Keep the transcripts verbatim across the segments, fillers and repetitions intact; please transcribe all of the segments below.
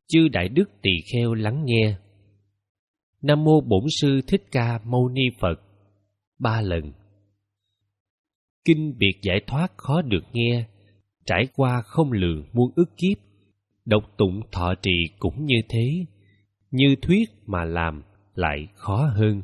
Chư Đại Đức Tỳ Kheo lắng nghe. Nam mô Bổn Sư Thích Ca Mâu Ni Phật ba lần. Kinh biệt giải thoát khó được nghe, trải qua không lường muôn ức kiếp. Đọc tụng thọ trì cũng như thế, như thuyết mà làm lại khó hơn.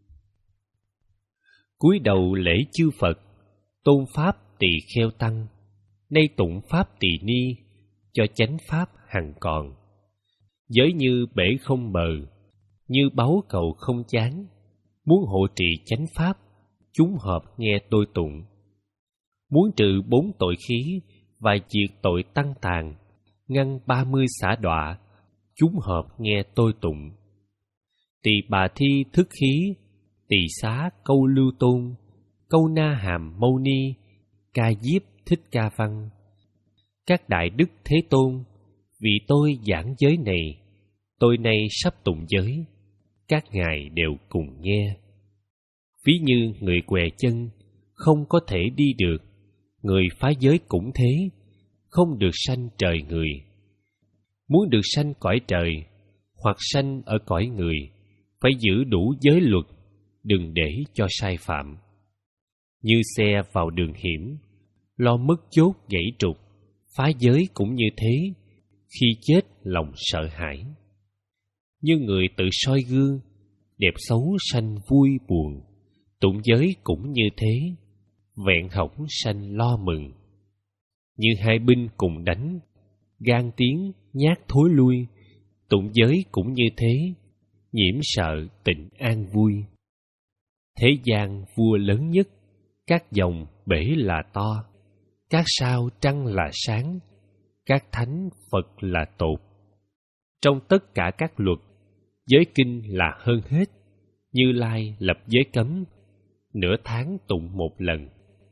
Cúi đầu lễ chư Phật, tôn pháp tỳ kheo tăng, nay tụng pháp tỳ ni, cho chánh pháp hằng còn. Giới như bể không bờ, như báu cầu không chán, muốn hộ trì chánh pháp, chúng hợp nghe tôi tụng. Muốn trừ bốn tội khí và diệt tội tăng tàn, ngăn ba mươi xả đọa, chúng hợp nghe tôi tụng. Tỳ bà thi thức khí, tỳ xá câu lưu tôn, câu na hàm mâu ni, ca diếp thích ca văn. Các đại đức thế tôn, vì tôi giảng giới này, tôi nay sắp tụng giới, các ngài đều cùng nghe. Ví như người què chân, không có thể đi được, người phá giới cũng thế, không được sanh trời người. Muốn được sanh cõi trời, hoặc sanh ở cõi người, phải giữ đủ giới luật, đừng để cho sai phạm. Như xe vào đường hiểm, lo mất chốt gãy trục, phá giới cũng như thế, khi chết lòng sợ hãi. Như người tự soi gương, đẹp xấu sanh vui buồn, tụng giới cũng như thế, vẹn hỏng sanh lo mừng. Như hai binh cùng đánh, gan tiếng nhát thối lui, tụng giới cũng như thế, nhiễm sợ tịnh an vui. Thế gian vua lớn nhất, các dòng bể là to, các sao trăng là sáng, các thánh Phật là tột. Trong tất cả các luật, giới kinh là hơn hết. Như Lai lập giới cấm, nửa tháng tụng một lần.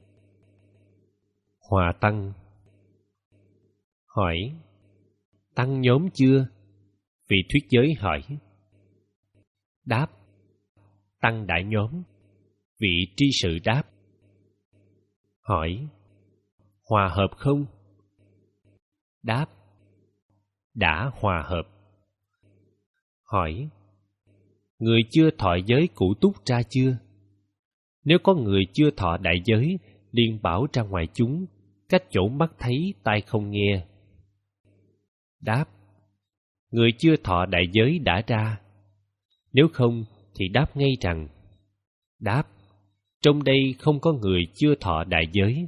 Hòa tăng hỏi: tăng nhóm chưa? Vị thuyết giới hỏi. Đáp: tăng đại nhóm. Vị tri sự đáp. Hỏi: hòa hợp không? Đáp: đã hòa hợp. Hỏi: người chưa thọ giới cụ túc ra chưa? Nếu có người chưa thọ đại giới, liền bảo ra ngoài chúng, cách chỗ mắt thấy tai không nghe. Đáp: người chưa thọ đại giới đã ra. Nếu không thì đáp ngay rằng. Đáp: trong đây không có người chưa thọ đại giới.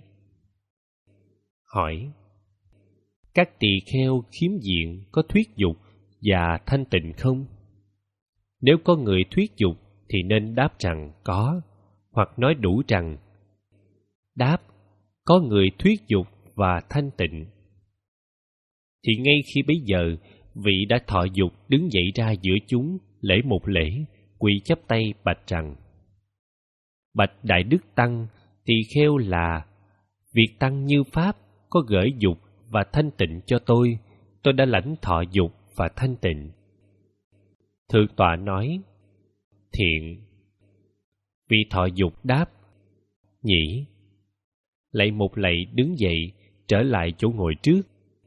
Hỏi: các tỳ kheo khiếm diện có thuyết dục và thanh tịnh không? Nếu có người thuyết dục thì nên đáp rằng có, hoặc nói đủ rằng. Đáp: có người thuyết dục và thanh tịnh. Thì ngay khi bấy giờ, vị đã thọ dục đứng dậy ra giữa chúng, lễ một lễ, quỳ chắp tay bạch rằng: bạch đại đức tăng, tỳ kheo là việc tăng như pháp có gửi dục và thanh tịnh cho tôi, tôi đã lãnh thọ dục và thanh tịnh. Thượng tọa nói: thiện. Vị thọ dục đáp: nhĩ. Lạy một lạy đứng dậy, trở lại chỗ ngồi trước.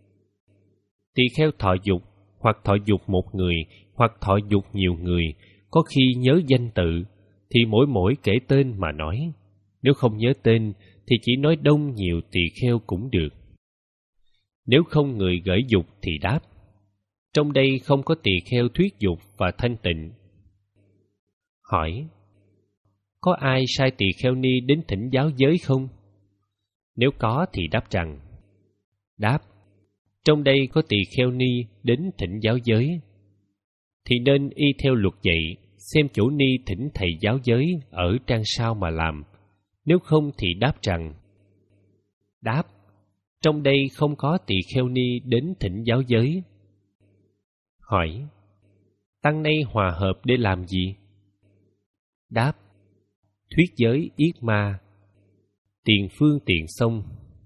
Tỳ kheo thọ dục, hoặc thọ dục một người, hoặc thọ dục nhiều người, có khi nhớ danh tự, thì mỗi mỗi kể tên mà nói. Nếu không nhớ tên, thì chỉ nói đông nhiều tỳ kheo cũng được. Nếu không người gửi dục thì đáp: trong đây không có tỳ kheo thuyết dục và thanh tịnh. Hỏi: có ai sai tỳ kheo ni đến thỉnh giáo giới không? Nếu có thì đáp rằng. Đáp: trong đây có tỳ kheo ni đến thỉnh giáo giới. Thì nên y theo luật dạy, xem chỗ ni thỉnh thầy giáo giới ở trang sao mà làm. Nếu không thì đáp rằng. Đáp: trong đây không có tỳ kheo ni đến thỉnh giáo giới. Hỏi: tăng nay hòa hợp để làm gì? Đáp: thuyết giới yết ma, tiền phương tiền sông.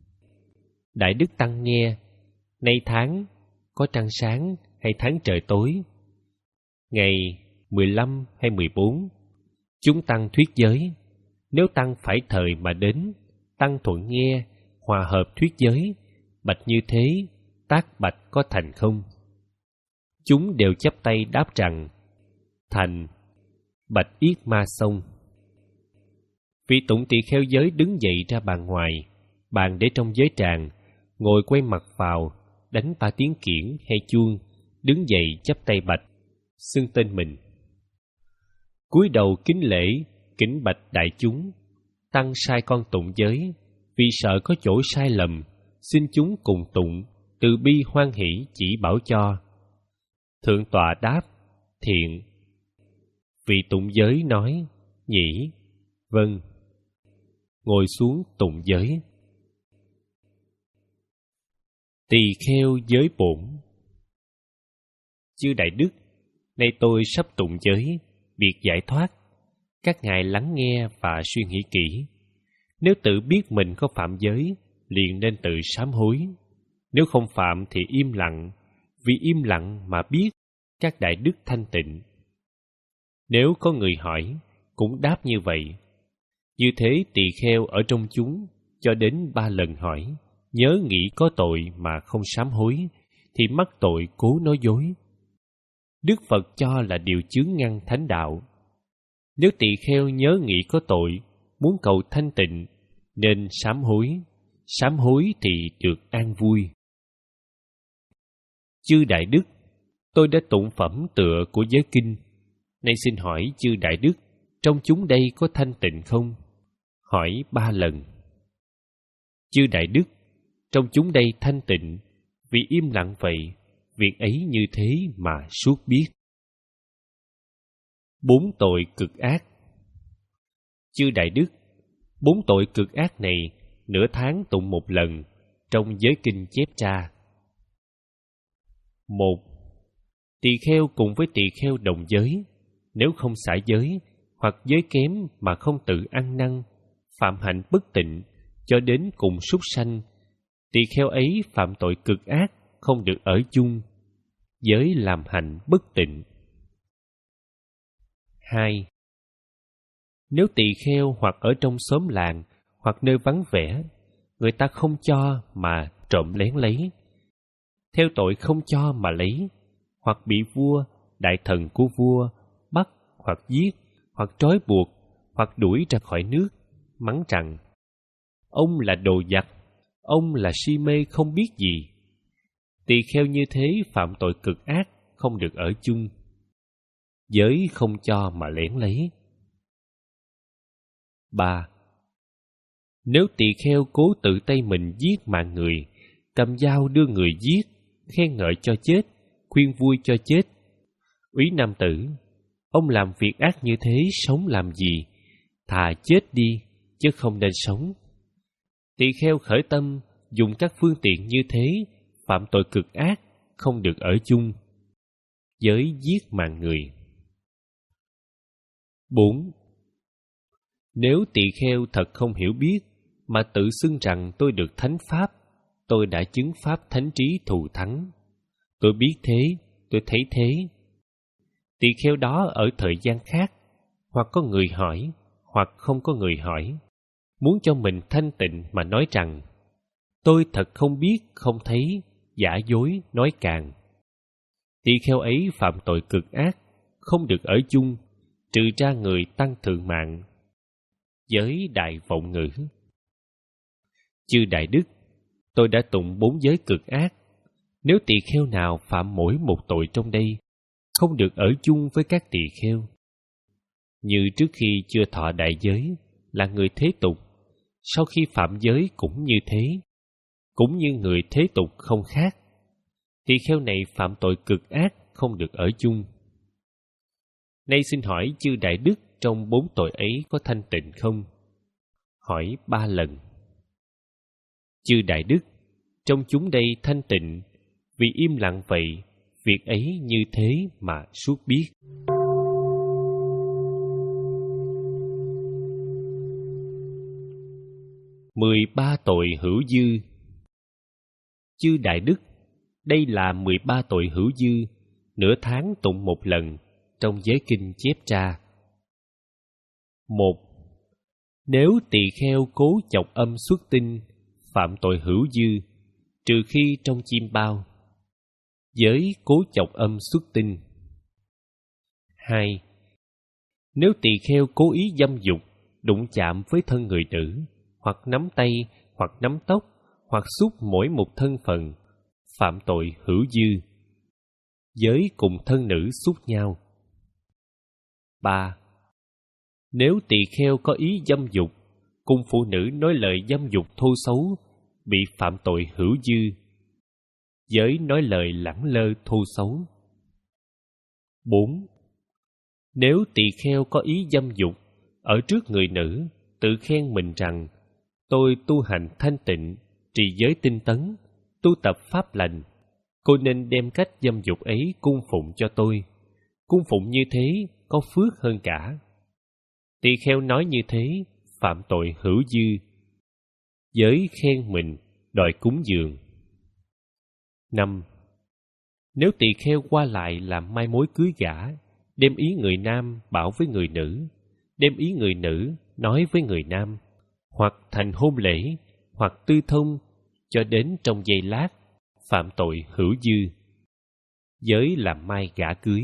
Đại đức tăng nghe, nay tháng có trăng sáng hay tháng trời tối, ngày mười lăm hay mười bốn, chúng tăng thuyết giới. Nếu tăng phải thời mà đến, tăng thuận nghe, hòa hợp thuyết giới, bạch như thế, tác bạch có thành không? Chúng đều chắp tay đáp rằng: Thành. Bạch yết ma xông. Vị tụng tỳ kheo giới đứng dậy ra bàn ngoài, bàn để trong giới tràng, ngồi quay mặt vào, đánh ba tiếng kiển hay chuông, đứng dậy chắp tay bạch, xưng tên mình. Cúi đầu kính lễ, kính bạch đại chúng: Tăng sai con tụng giới, vì sợ có chỗ sai lầm, xin chúng cùng tụng, từ bi hoan hỷ chỉ bảo cho. Thượng tọa đáp: Thiện. Vị tụng giới nói: Nhĩ. Vâng. Ngồi xuống tụng giới. Tỳ kheo giới bổn. Chư đại đức, nay tôi sắp tụng giới, biệt giải thoát. Các ngài lắng nghe và suy nghĩ kỹ. Nếu tự biết mình có phạm giới, liền nên tự sám hối. Nếu không phạm thì im lặng, vì im lặng mà biết các đại đức thanh tịnh. Nếu có người hỏi, cũng đáp như vậy. Như thế tỳ kheo ở trong chúng cho đến ba lần hỏi, nhớ nghĩ có tội mà không sám hối, thì mắc tội cố nói dối. Đức Phật cho là điều chướng ngăn thánh đạo. Nếu tỳ kheo nhớ nghĩ có tội, muốn cầu thanh tịnh, nên sám hối. Sám hối thì được an vui. Chư đại đức, tôi đã tụng phẩm tựa của giới kinh. Nay xin hỏi chư đại đức, trong chúng đây có thanh tịnh không? Hỏi ba lần. Chư đại đức, trong chúng đây thanh tịnh, vì im lặng vậy, việc ấy như thế mà suốt biết. Bốn tội cực ác. Chư đại đức, bốn tội cực ác này nửa tháng tụng một lần, trong giới kinh chép ra. Một, tỳ kheo cùng với tỳ kheo đồng giới, nếu không xả giới, hoặc giới kém mà không tự ăn năn, phạm hạnh bất tịnh, cho đến cùng súc sanh, tỳ kheo ấy phạm tội cực ác, không được ở chung, giới làm hạnh bất tịnh. Hai, nếu tỳ kheo hoặc ở trong xóm làng, hoặc nơi vắng vẻ, người ta không cho mà trộm lén lấy, theo tội không cho mà lấy, hoặc bị vua, đại thần của vua bắt hoặc giết, hoặc trói buộc, hoặc đuổi ra khỏi nước, mắng rằng: Ông là đồ giặc, ông là si mê không biết gì. Tỳ kheo như thế phạm tội cực ác, không được ở chung, giới không cho mà lén lấy. Ba, nếu tỳ kheo cố tự tay mình giết mạng người, cầm dao đưa người giết, khen ngợi cho chết, khuyên vui cho chết: Úy nam tử, ông làm việc ác như thế sống làm gì? Thà chết đi, chứ không nên sống. Tỳ kheo khởi tâm dùng các phương tiện như thế, phạm tội cực ác, không được ở chung, giới giết mạng người. Bốn, nếu tỳ kheo thật không hiểu biết, mà tự xưng rằng tôi được thánh pháp, tôi đã chứng pháp thánh trí thù thắng, tôi biết thế, tôi thấy thế. Tỳ kheo đó ở thời gian khác, hoặc có người hỏi, hoặc không có người hỏi, muốn cho mình thanh tịnh mà nói rằng: Tôi thật không biết, không thấy, giả dối, nói càng. Tỳ kheo ấy phạm tội cực ác, không được ở chung, trừ ra người tăng thượng mạng, giới đại vọng ngữ. Chư đại đức, tôi đã tụng bốn giới cực ác. Nếu tỳ kheo nào phạm mỗi một tội trong đây, không được ở chung với các tỳ kheo. Như trước khi chưa thọ đại giới, là người thế tục, sau khi phạm giới cũng như thế, cũng như người thế tục không khác. Tỳ kheo này phạm tội cực ác, không được ở chung. Nay xin hỏi chư đại đức, trong bốn tội ấy có thanh tịnh không? Hỏi ba lần. Chư đại đức, trong chúng đây thanh tịnh, vì im lặng vậy, việc ấy như thế mà suốt biết. Mười ba tội hữu dư. Chư đại đức, đây là mười ba tội hữu dư, nửa tháng tụng một lần, trong giới kinh chép ra. Một, nếu tỳ kheo cố chọc âm xuất tinh, phạm tội hữu dư, trừ khi trong chim bao. giới cố chọc âm xuất tinh. Hai. Nếu tỳ kheo cố ý dâm dục, đụng chạm với thân người nữ, hoặc nắm tay, hoặc nắm tóc, hoặc xúc mỗi một thân phận, phạm tội hữu dư. Giới cùng thân nữ xúc nhau. Ba. Nếu tỳ kheo có ý dâm dục, cùng phụ nữ nói lời dâm dục thô xấu, bị phạm tội hữu dư. Giới nói lời lẳng lơ thô xấu. Bốn. Nếu tỳ kheo có ý dâm dục, ở trước người nữ, tự khen mình rằng: tôi tu hành thanh tịnh, trì giới tinh tấn, tu tập pháp lành, cô nên đem cách dâm dục ấy cung phụng cho tôi. Cung phụng như thế có phước hơn cả. Tỳ kheo nói như thế, phạm tội hữu dư. Giới khen mình, đòi cúng dường. Năm. Nếu tỳ kheo qua lại làm mai mối cưới gả, đem ý người nam bảo với người nữ, đem ý người nữ nói với người nam, hoặc thành hôn lễ, hoặc tư thông, cho đến trong giây lát, phạm tội hữu dư. Giới làm mai gả cưới.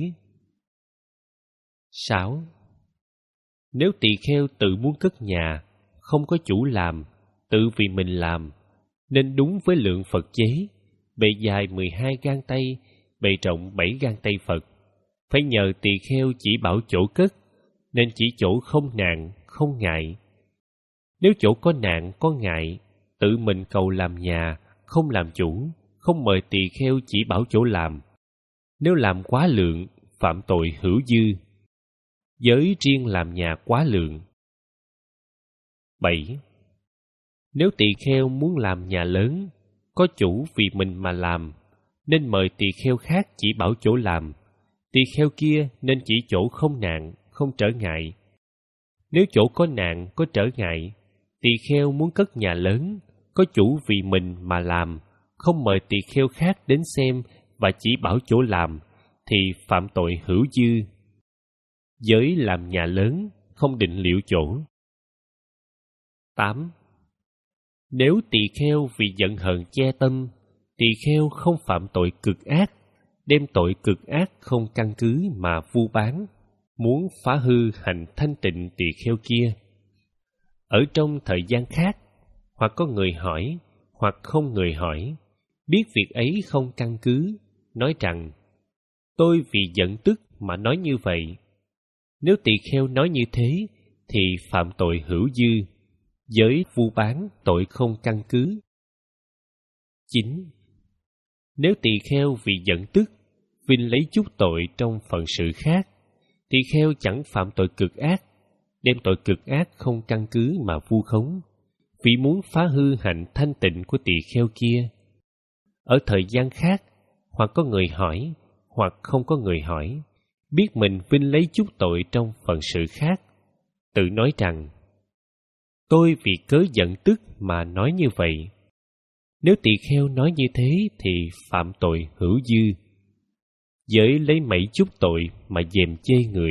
Sáu. Nếu tỳ kheo tự muốn cất nhà, không có chủ làm, tự vì mình làm, nên đúng với lượng Phật chế, bề dài mười hai gang tay, bề rộng bảy gang tay Phật, phải nhờ tỳ kheo chỉ bảo chỗ cất, nên chỉ chỗ không nạn, không ngại. Nếu chỗ có nạn, có ngại, tự mình cầu làm nhà, không làm chủ, không mời tỳ kheo chỉ bảo chỗ làm. Nếu làm quá lượng, phạm tội hữu dư. Giới riêng làm nhà quá lượng. Bảy. Nếu tỳ kheo muốn làm nhà lớn, có chủ vì mình mà làm, nên mời tỳ kheo khác chỉ bảo chỗ làm. Tỳ kheo kia nên chỉ chỗ không nạn, không trở ngại. Nếu chỗ có nạn, có trở ngại, tỳ kheo muốn cất nhà lớn, có chủ vì mình mà làm, không mời tỳ kheo khác đến xem và chỉ bảo chỗ làm, thì phạm tội hữu dư. Giới làm nhà lớn, không định liệu chỗ. Tám. Nếu tỳ kheo vì giận hờn che tâm, tỳ kheo không phạm tội cực ác, đem tội cực ác không căn cứ mà vu bán, muốn phá hư hành thanh tịnh tỳ kheo kia. Ở trong thời gian khác, hoặc có người hỏi, hoặc không người hỏi, biết việc ấy không căn cứ, nói rằng: tôi vì giận tức mà nói như vậy. Nếu tỳ kheo nói như thế, thì phạm tội hữu dư. Giới vu bán, tội không căn cứ. Chín. Nếu tỳ kheo vì giận tức, vinh lấy chút tội trong phận sự khác, tỳ kheo chẳng phạm tội cực ác, đem tội cực ác không căn cứ mà vu khống, vì muốn phá hư hạnh thanh tịnh của tỳ kheo kia. Ở thời gian khác, hoặc có người hỏi, hoặc không có người hỏi, biết mình vinh lấy chút tội trong phận sự khác, tự nói rằng: tôi vì cớ giận tức mà nói như vậy. Nếu tỳ kheo nói như thế thì phạm tội hữu dư. Giới lấy mấy chút tội mà dèm chê người.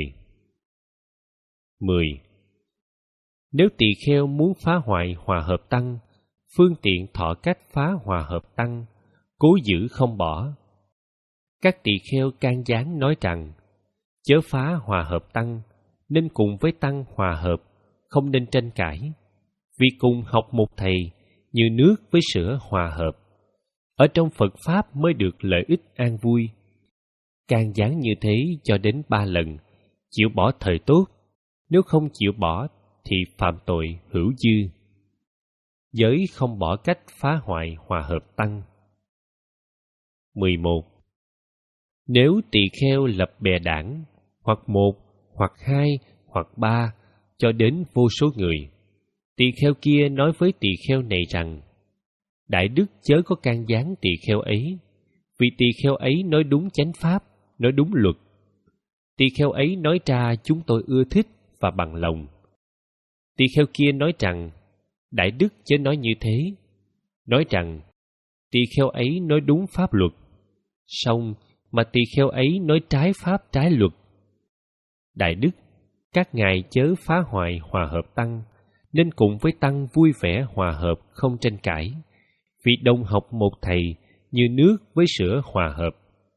Mười. Nếu tỳ kheo muốn phá hoại hòa hợp tăng, phương tiện thọ cách phá hòa hợp tăng, cố giữ không bỏ. Các tỳ kheo can gián nói rằng: chớ phá hòa hợp tăng, nên cùng với tăng hòa hợp, không nên tranh cãi. Vì cùng học một thầy, như nước với sữa hòa hợp. Ở trong Phật Pháp mới được lợi ích an vui. Can gián như thế cho đến ba lần, chịu bỏ thời tốt. Nếu không chịu bỏ thì phạm tội hữu dư. Giới không bỏ cách phá hoại hòa hợp tăng. Mười một. Nếu tỳ kheo lập bè đảng, hoặc một, hoặc hai, hoặc ba, cho đến vô số người, tỳ kheo kia nói với tỳ kheo này rằng: đại đức chớ có can gián tỳ kheo ấy, vì tỳ kheo ấy nói đúng chánh pháp, nói đúng luật. Tỳ kheo ấy nói ra chúng tôi ưa thích và bằng lòng. Tỳ kheo kia nói rằng: đại đức chớ nói như thế, nói rằng tỳ kheo ấy nói đúng pháp luật, song mà tỳ kheo ấy nói trái pháp trái luật. Đại đức, các ngài chớ phá hoại hòa hợp tăng, nên cùng với tăng vui vẻ hòa hợp, không tranh cãi, vì đồng học một thầy, như nước với sữa hòa hợp.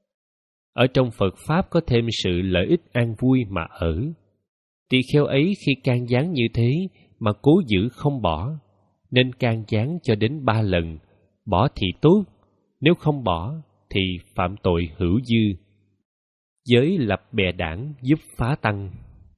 ở trong Phật Pháp có thêm sự lợi ích an vui mà ở. Tỳ kheo ấy khi can gián như thế mà cố giữ không bỏ, nên can gián cho đến ba lần. Bỏ thì tốt, nếu không bỏ thì phạm tội hữu dư. Giới lập bè đảng giúp phá tăng.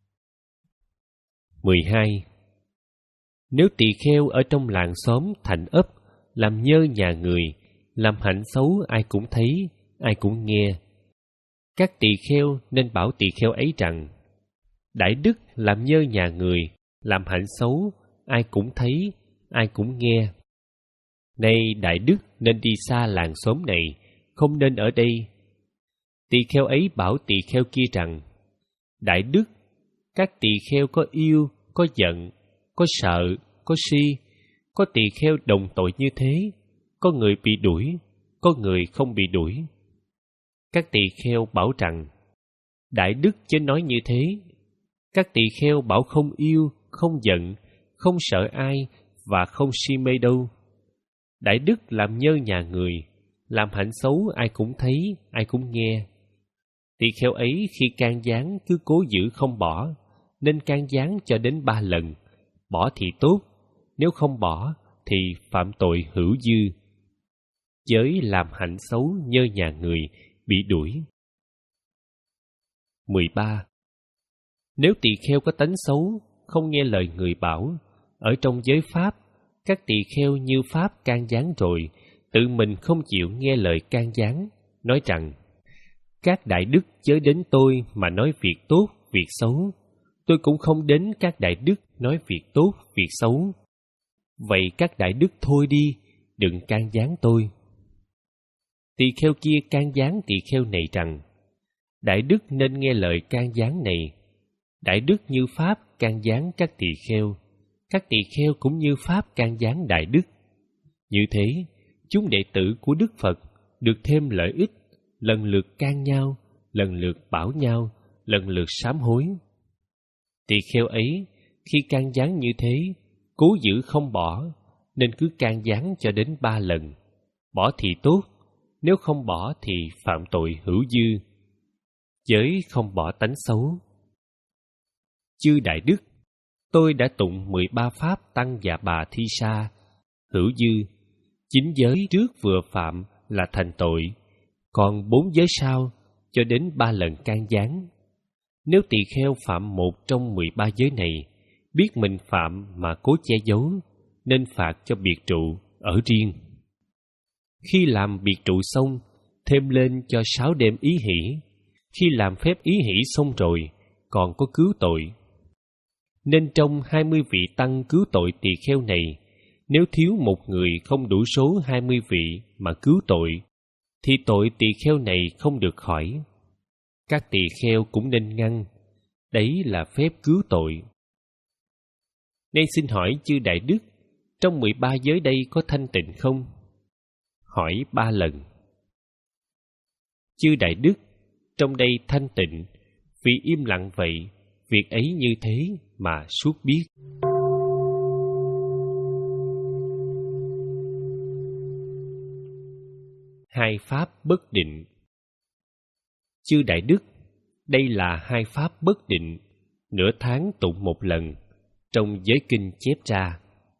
mười hai. Nếu tỳ kheo ở trong làng xóm thành ấp, làm nhơ nhà người, làm hạnh xấu ai cũng thấy, ai cũng nghe, các tỳ kheo nên bảo tỳ kheo ấy rằng: đại đức làm nhơ nhà người, làm hạnh xấu ai cũng thấy, ai cũng nghe. Nay đại đức nên đi xa làng xóm này, không nên ở đây. Tỳ kheo ấy bảo tỳ kheo kia rằng: đại đức, các tỳ kheo có yêu, có giận, có sợ, có si, có tỳ kheo đồng tội như thế, có người bị đuổi, có người không bị đuổi. Các tỳ kheo bảo rằng: đại đức chớ nói như thế. Các tỳ kheo bảo không yêu, không giận, không sợ ai và không si mê đâu. Đại đức làm nhơ nhà người, làm hạnh xấu ai cũng thấy, ai cũng nghe. Tỳ kheo ấy khi can gián cứ cố giữ không bỏ, nên can gián cho đến ba lần. Bỏ thì tốt, nếu không bỏ thì phạm tội hữu dư. Giới làm hạnh xấu nhơ nhà người, bị đuổi. mười ba. Nếu tỳ kheo có tánh xấu, không nghe lời người bảo, ở trong giới Pháp, các tỳ kheo như Pháp can gián rồi, tự mình không chịu nghe lời can gián, nói rằng: các đại đức chớ đến tôi mà nói việc tốt, việc xấu. Tôi cũng không đến các đại đức nói việc tốt, việc xấu. Vậy các đại đức thôi đi, đừng can gián tôi. Tỳ kheo kia can gián tỳ kheo này rằng: đại đức nên nghe lời can gián này. Đại đức như Pháp can gián các tỳ kheo, các tỳ kheo cũng như Pháp can gián đại đức. Như thế, chúng đệ tử của Đức Phật được thêm lợi ích, lần lượt can nhau, lần lượt bảo nhau, lần lượt sám hối. Tỳ kheo ấy, khi can gián như thế, cố giữ không bỏ, nên cứ can gián cho đến ba lần. Bỏ thì tốt, nếu không bỏ thì phạm tội hữu dư. Giới không bỏ tánh xấu. Chư đại đức, tôi đã tụng mười ba pháp tăng và bà thi sa, hữu dư. Chín giới trước vừa phạm là thành tội, còn bốn giới sau cho đến ba lần can gián. Nếu tỳ kheo phạm một trong mười ba giới này, biết mình phạm mà cố che giấu, nên phạt cho biệt trụ ở riêng. Khi làm biệt trụ xong, thêm lên cho sáu đêm ý hỷ. Khi làm phép ý hỷ xong rồi, còn có cứu tội. Nên trong hai mươi vị tăng cứu tội tỳ kheo này, nếu thiếu một người không đủ số hai mươi vị mà cứu tội, thì tội tỳ kheo này không được khỏi. Các tỳ kheo cũng nên ngăn. Đấy là phép cứu tội. Nên xin hỏi chư đại đức, trong mười ba giới đây có thanh tịnh không? Hỏi ba lần. Chư đại đức, trong đây thanh tịnh, vì im lặng vậy, việc ấy như thế mà suốt biết. Hai pháp bất định. Chư đại đức, đây là hai pháp bất định, nửa tháng tụng một lần, trong giới kinh chép ra.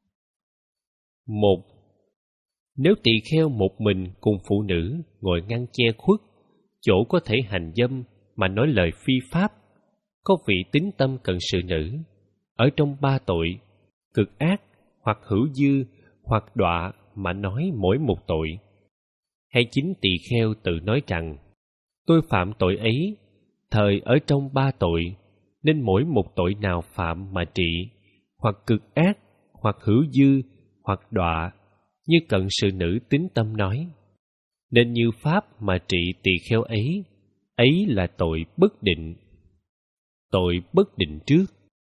Một. Nếu tỳ kheo một mình cùng phụ nữ ngồi ngăn che khuất, chỗ có thể hành dâm mà nói lời phi pháp, có vị tín tâm cận sự nữ, ở trong ba tội, cực ác, hoặc hữu dư, hoặc đọa mà nói mỗi một tội. Hay chính tỳ kheo tự nói rằng: tôi phạm tội ấy, thời ở trong ba tội, nên mỗi một tội nào phạm mà trị, hoặc cực ác, hoặc hữu dư, hoặc đọa, như cận sự nữ tín tâm nói. Nên như pháp mà trị tỳ kheo ấy, ấy là tội bất định. Tội bất định trước.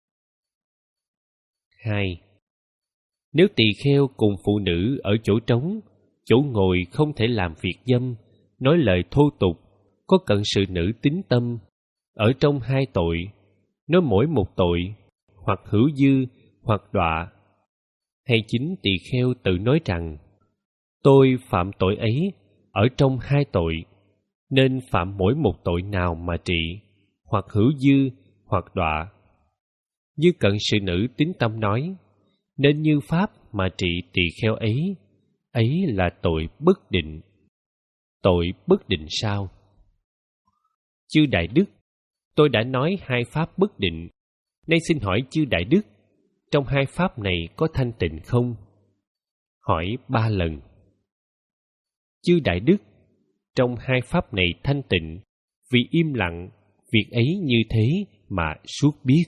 Hai. Nếu tỳ kheo cùng phụ nữ ở chỗ trống, chỗ ngồi không thể làm việc dâm, nói lời thô tục, có cận sự nữ tín tâm, ở trong hai tội, nói mỗi một tội, hoặc hữu dư, hoặc đọa. Hay chính tỳ kheo tự nói rằng: tôi phạm tội ấy, ở trong hai tội, nên phạm mỗi một tội nào mà trị, hoặc hữu dư, hoặc đọa. Như Cận Sự Nữ tín tâm nói, nên như pháp mà trị tỳ kheo ấy, ấy là tội bất định. Tội bất định sao? Chư Đại Đức, tôi đã nói hai pháp bất định, nay xin hỏi chư Đại Đức, trong hai pháp này có thanh tịnh không? Hỏi ba lần. Chư Đại Đức, trong hai pháp này thanh tịnh, vì im lặng, việc ấy như thế mà suốt biết.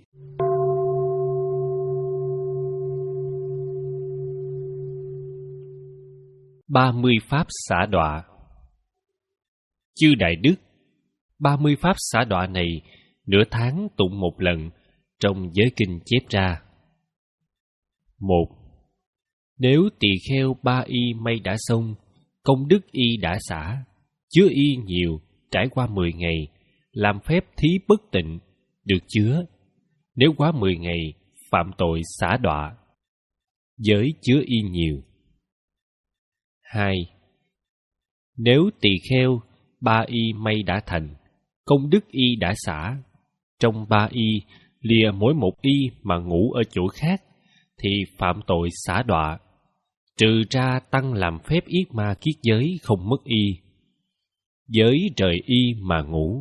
Ba mươi pháp xả đọa. Chư Đại Đức, ba mươi pháp xả đọa này nửa tháng tụng một lần, trong giới kinh chép ra. Một. Nếu tỳ kheo ba y may đã xong, công đức y đã xả, chứa y nhiều, trải qua mười ngày, làm phép thí bất tịnh, được chứa. Nếu quá mười ngày, phạm tội xả đọa. Giới chứa y nhiều. Hai. Nếu tỳ kheo ba y may đã thành, công đức y đã xả, trong ba y lìa mỗi một y mà ngủ ở chỗ khác, thì phạm tội xả đọa, trừ ra tăng làm phép yết ma kiết giới không mất y. Giới rời y mà ngủ.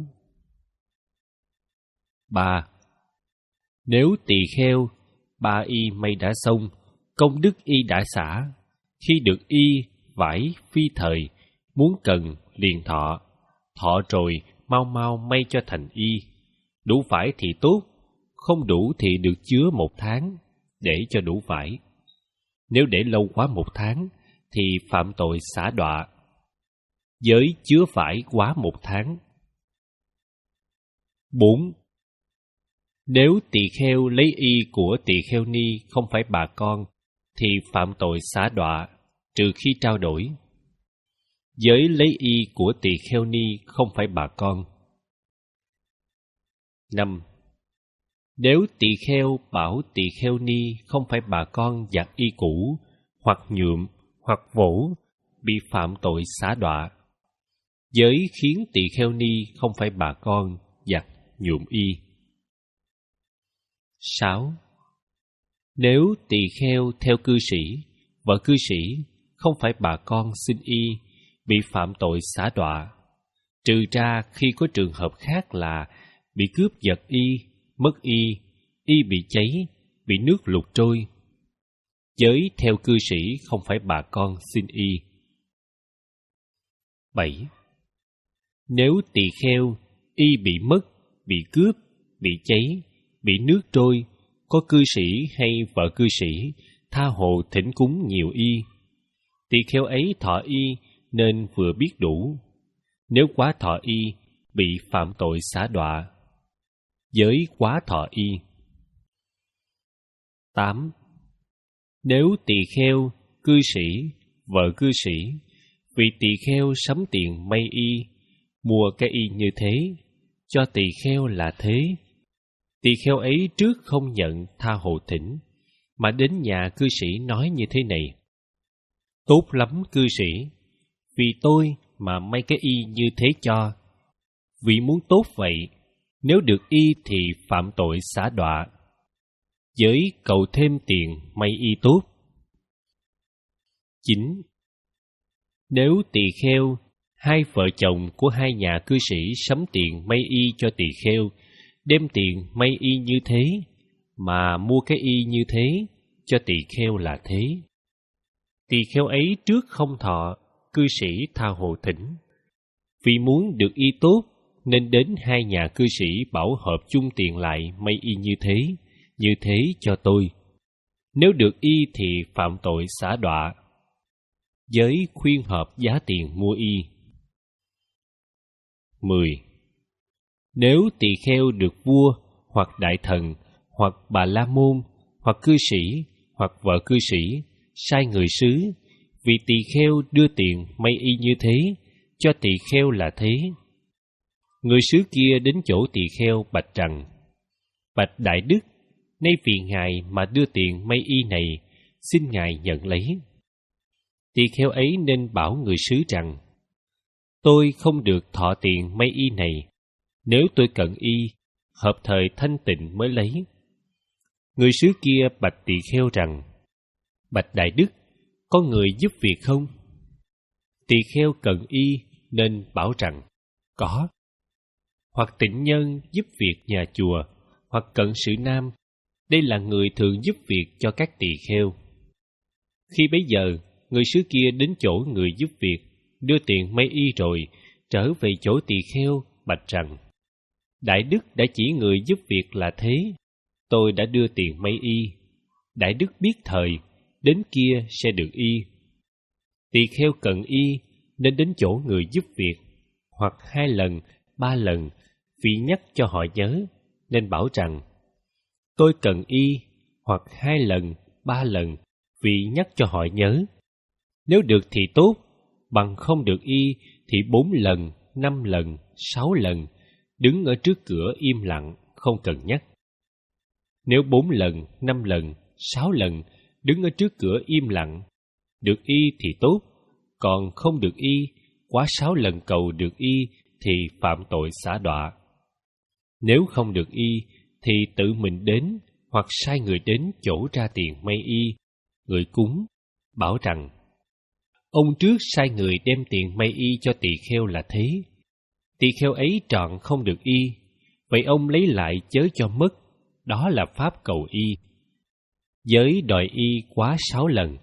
Ba. Nếu tỳ kheo ba y may đã xong, công đức y đã xả, khi được y vải phi thời, muốn cần liền thọ, thọ rồi mau mau may cho thành y. Đủ vải thì tốt, không đủ thì được chứa một tháng, để cho đủ vải. Nếu để lâu quá một tháng, thì phạm tội xả đọa. Giới chứa vải quá một tháng. Bốn. Nếu tỳ kheo lấy y của tỳ kheo ni không phải bà con, thì phạm tội xả đọa, trừ khi trao đổi. Giới lấy y của tỳ kheo ni không phải bà con. Năm. Nếu tỳ kheo bảo tỳ kheo ni không phải bà con giặt y cũ, hoặc nhuộm, hoặc vỗ, bị phạm tội xả đọa. Giới khiến tỳ kheo ni không phải bà con giặt nhuộm y. Sáu. Nếu tỳ kheo theo cư sĩ, vợ cư sĩ không phải bà con xin y, bị phạm tội xả đọa, trừ ra khi có trường hợp khác là bị cướp giật y, mất y, y bị cháy, bị nước lụt trôi. Giới theo cư sĩ không phải bà con xin y. Bảy. Nếu tỳ kheo y bị mất, bị cướp, bị cháy, bị nước trôi, có cư sĩ hay vợ cư sĩ tha hồ thỉnh cúng nhiều y, tỳ kheo ấy thọ y nên vừa biết đủ. Nếu quá thọ y, bị phạm tội xả đọa. Giới quá thọ y. Tám. Nếu tỳ kheo, cư sĩ, vợ cư sĩ, vì tỳ kheo sắm tiền may y, mua cái y như thế, cho tỳ kheo là thế, tỳ kheo ấy trước không nhận tha hồ thỉnh, mà đến nhà cư sĩ nói như thế này: tốt lắm cư sĩ, vì tôi mà may cái y như thế cho. Vì muốn tốt vậy, nếu được y thì phạm tội xả đọa. Giới cầu thêm tiền may y tốt. Chín. Nếu tỳ kheo, hai vợ chồng của hai nhà cư sĩ sắm tiền may y cho tỳ kheo, đem tiền may y như thế, mà mua cái y như thế, cho tỳ kheo là thế. Tỳ kheo ấy trước không thọ, cư sĩ tha hồ thỉnh. Vì muốn được y tốt, nên đến hai nhà cư sĩ bảo hợp chung tiền lại may y như thế, như thế cho tôi. Nếu được y thì phạm tội xả đọa. Giới khuyên hợp giá tiền mua y. Mười. Nếu tỳ kheo được vua, hoặc đại thần, hoặc bà la môn, hoặc cư sĩ, hoặc vợ cư sĩ, sai người sứ, vì tỳ kheo đưa tiền may y như thế, cho tỳ kheo là thế. Người sứ kia đến chỗ tỳ kheo bạch rằng: bạch đại đức, nay vì ngài mà đưa tiền may y này, xin ngài nhận lấy. Tỳ kheo ấy nên bảo người sứ rằng: tôi không được thọ tiền may y này. Nếu tôi cận y, hợp thời thanh tịnh mới lấy. Người sứ kia bạch tỳ kheo rằng: Bạch Đại Đức, có người giúp việc không? Tỳ kheo cận y nên bảo rằng: Có. Hoặc tịnh nhân giúp việc nhà chùa, hoặc cận sự nam, đây là người thường giúp việc cho các tỳ kheo. Khi bấy giờ, người sứ kia đến chỗ người giúp việc, đưa tiền may y rồi, trở về chỗ tỳ kheo, bạch rằng: Đại Đức đã chỉ người giúp việc là thế, tôi đã đưa tiền may y. Đại Đức biết thời, đến kia sẽ được y. Tỳ kheo cận y nên đến chỗ người giúp việc, hoặc hai lần, ba lần, vì nhắc cho họ nhớ, nên bảo rằng: Tôi cận y, hoặc hai lần, ba lần, vì nhắc cho họ nhớ. Nếu được thì tốt, bằng không được y thì bốn lần, năm lần, sáu lần, đứng ở trước cửa im lặng, không cần nhắc. Nếu bốn lần, năm lần, sáu lần, đứng ở trước cửa im lặng, được y thì tốt, còn không được y, quá sáu lần cầu được y thì phạm tội xả đọa. Nếu không được y, thì tự mình đến, hoặc sai người đến chỗ ra tiền may y, người cúng, bảo rằng: Ông trước sai người đem tiền may y cho tỳ kheo là thế. Tỳ kheo ấy trọn không được y, vậy ông lấy lại chớ cho mất, đó là pháp cầu y. Giới đòi y quá sáu lần.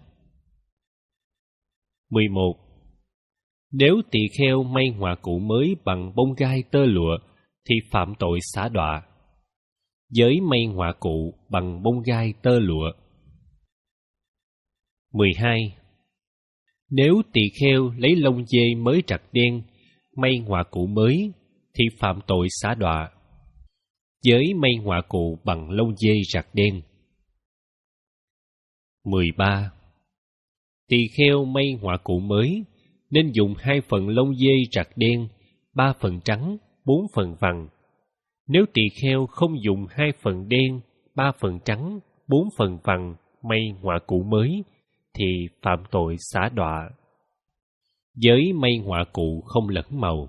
mười một. Nếu tỳ kheo may ngoại cụ mới bằng bông gai tơ lụa, thì phạm tội xả đọa. Giới may ngoại cụ bằng bông gai tơ lụa. mười hai. Nếu tỳ kheo lấy lông dê mới trặt đen, may ngoại cụ mới, thì phạm tội xả đọa. Giới may ngoại cụ bằng lông dê rặt đen. mười ba. Tỳ kheo may ngoại cụ mới, nên dùng hai phần lông dê rặt đen, ba phần trắng, bốn phần vàng. Nếu tỳ kheo không dùng hai phần đen, ba phần trắng, bốn phần vàng may ngoại cụ mới, thì phạm tội xả đọa. Giới may ngoại cụ không lẫn màu.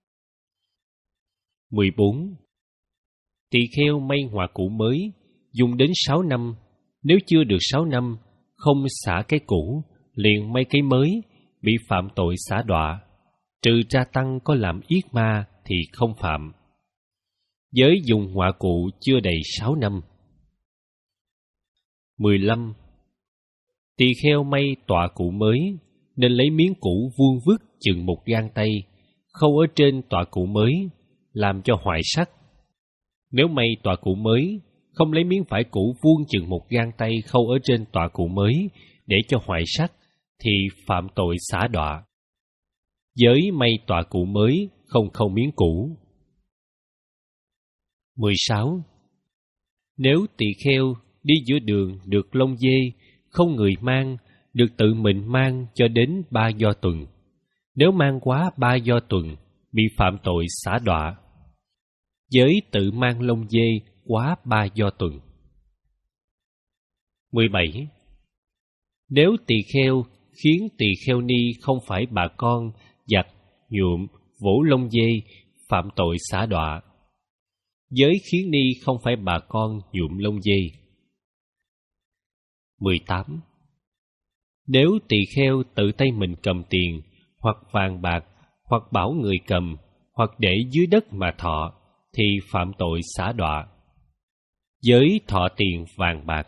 mười bốn. Tỳ kheo may ngoại cụ mới, dùng đến sáu năm, nếu chưa được sáu năm, không xả cái cũ, liền may cái mới, bị phạm tội xả đọa, trừ ra tăng có làm yết ma thì không phạm. Giới dùng ngoại cụ chưa đầy sáu năm. mười lăm. Tỳ kheo may tọa cụ mới, nên lấy miếng cũ vuông vức chừng một gang tay, khâu ở trên tọa cụ mới, làm cho hoại sắc. Nếu may tọa cụ mới, không lấy miếng vải cũ vuông chừng một gang tay khâu ở trên tọa cụ mới, để cho hoại sắc, thì phạm tội xả đọa. Giới may tọa cụ mới, không khâu miếng cũ. mười sáu. Nếu tỳ kheo đi giữa đường được lông dê, không người mang, được tự mình mang cho đến ba do tuần. Nếu mang quá ba do tuần, bị phạm tội xả đọa. Giới tự mang lông dê quá ba do tuần. mười bảy. Nếu tỳ kheo khiến tỳ kheo ni không phải bà con, giặt, nhuộm, vỗ lông dê, phạm tội xả đọa. Giới khiến ni không phải bà con nhuộm lông dê. mười tám. Nếu tỳ kheo tự tay mình cầm tiền, hoặc vàng bạc, hoặc bảo người cầm, hoặc để dưới đất mà thọ, thì phạm tội xả đọa. Giới thọ tiền vàng bạc.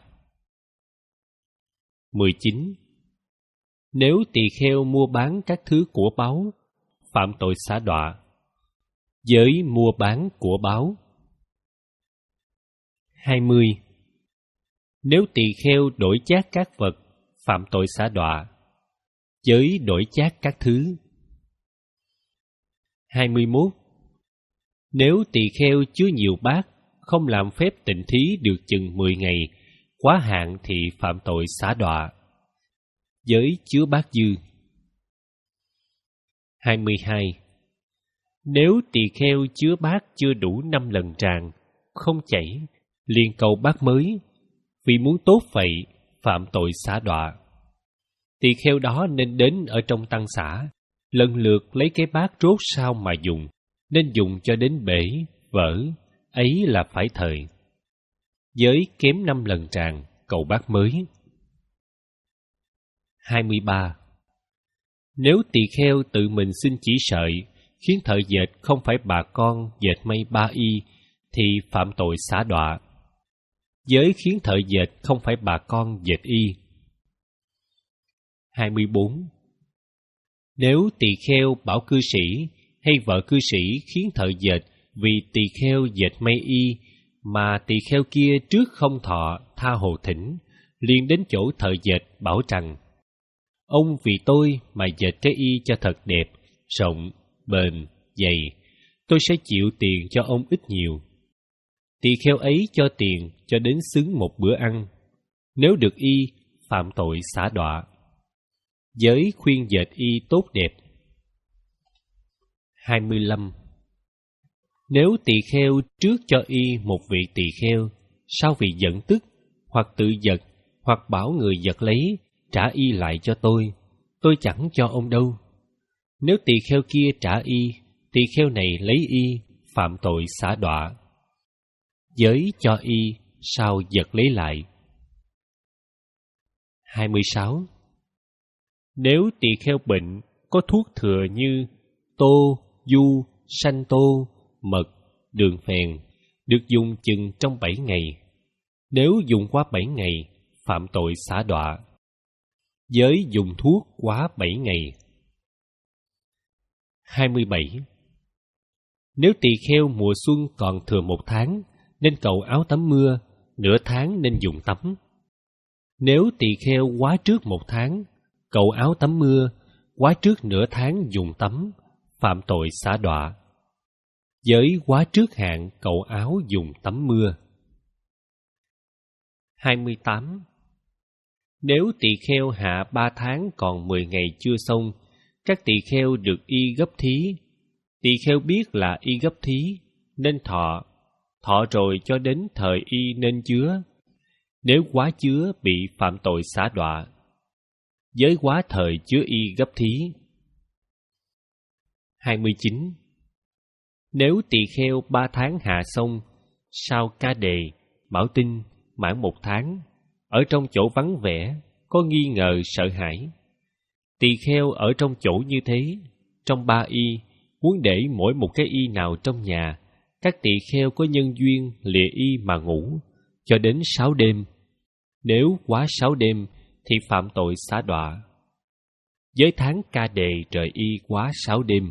mười chín. Nếu tỳ kheo mua bán các thứ của báu, phạm tội xả đọa. Giới mua bán của báu. hai mươi. Nếu tỳ kheo đổi chác các vật, phạm tội xả đọa. Giới đổi chác các thứ. hai mươi mốt. Nếu tỳ kheo chứa nhiều bát, không làm phép tịnh thí được chừng mười ngày, quá hạn thì phạm tội xả đọa. Giới chứa bát dư. hai mươi hai. Nếu tỳ kheo chứa bát chưa đủ năm lần tràn, không chảy, liền cầu bát mới, vì muốn tốt vậy, phạm tội xả đọa. Tỳ kheo đó nên đến ở trong tăng xã, lần lượt lấy cái bát rốt sao mà dùng, nên dùng cho đến bể, vỡ, ấy là phải thời. Giới kém năm lần tràng, cầu bát mới. hai mươi ba. Nếu tỳ kheo tự mình xin chỉ sợi, khiến thợ dệt không phải bà con dệt may ba y, thì phạm tội xả đọa. Giới khiến thợ dệt không phải bà con dệt y. hai mươi bốn. Nếu tỳ kheo bảo cư sĩ hay vợ cư sĩ khiến thợ dệt vì tỳ kheo dệt may y, mà tỳ kheo kia trước không thọ tha hồ thỉnh, liền đến chỗ thợ dệt bảo rằng: ông vì tôi mà dệt cái y cho thật đẹp, rộng, bền, dày, tôi sẽ chịu tiền cho ông ít nhiều. Tỳ kheo ấy cho tiền cho đến xứng một bữa ăn. Nếu được y, phạm tội xả đọa. Giới khuyên dệt y tốt đẹp. hai mươi lăm. Nếu tỳ kheo trước cho y một vị tỳ kheo, sau vì giận tức, hoặc tự giật, hoặc bảo người giật lấy, trả y lại cho tôi, tôi chẳng cho ông đâu. Nếu tỳ kheo kia trả y, tỳ kheo này lấy y, phạm tội xả đọa. Giới cho y, sau giật lấy lại. hai mươi sáu. Nếu tỳ kheo bệnh, có thuốc thừa như tô, du, sanh tô, mật, đường phèn, được dùng chừng trong bảy ngày. Nếu dùng quá bảy ngày, phạm tội xả đọa. Giới dùng thuốc quá bảy ngày. hai mươi bảy. Nếu tỳ kheo mùa xuân còn thừa một tháng, nên cầu áo tắm mưa, nửa tháng nên dùng tắm. Nếu tỳ kheo quá trước một tháng, cầu áo tắm mưa, quá trước nửa tháng dùng tắm, phạm tội xả đọa. Giới quá trước hạn cầu áo dùng tắm mưa. hai mươi tám. Nếu tỳ kheo hạ ba tháng còn mười ngày chưa xong, các tỳ kheo được y gấp thí. Tỳ kheo biết là y gấp thí, nên thọ. Thọ rồi cho đến thời y nên chứa. Nếu quá chứa bị phạm tội xả đọa. Giới quá thời chứa y gấp thí. hai mươi chín. Nếu tỳ kheo ba tháng hạ xong, sau ca đề, bảo tinh, mãn một tháng, ở trong chỗ vắng vẻ, có nghi ngờ sợ hãi. Tỳ kheo ở trong chỗ như thế, trong ba y, muốn để mỗi một cái y nào trong nhà, các tỳ kheo có nhân duyên lìa y mà ngủ, cho đến sáu đêm. Nếu quá sáu đêm, thì phạm tội xả đọa. Giới tháng ca đề rời y quá sáu đêm.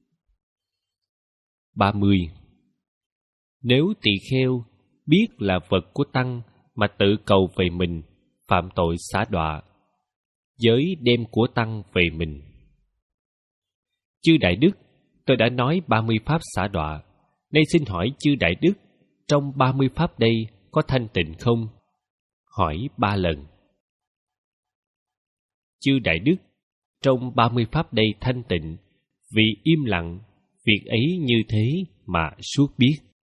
ba mươi. Nếu tỳ kheo biết là vật của tăng mà tự cầu về mình, phạm tội xả đọa. Giới đem của tăng về mình. Chư Đại Đức, tôi đã nói ba mươi pháp xả đọa. Nay xin hỏi chư Đại Đức, trong ba mươi pháp đây có thanh tịnh không? Hỏi ba lần. Chư Đại Đức, trong ba mươi pháp đây thanh tịnh, vì im lặng, việc ấy như thế mà suốt biết.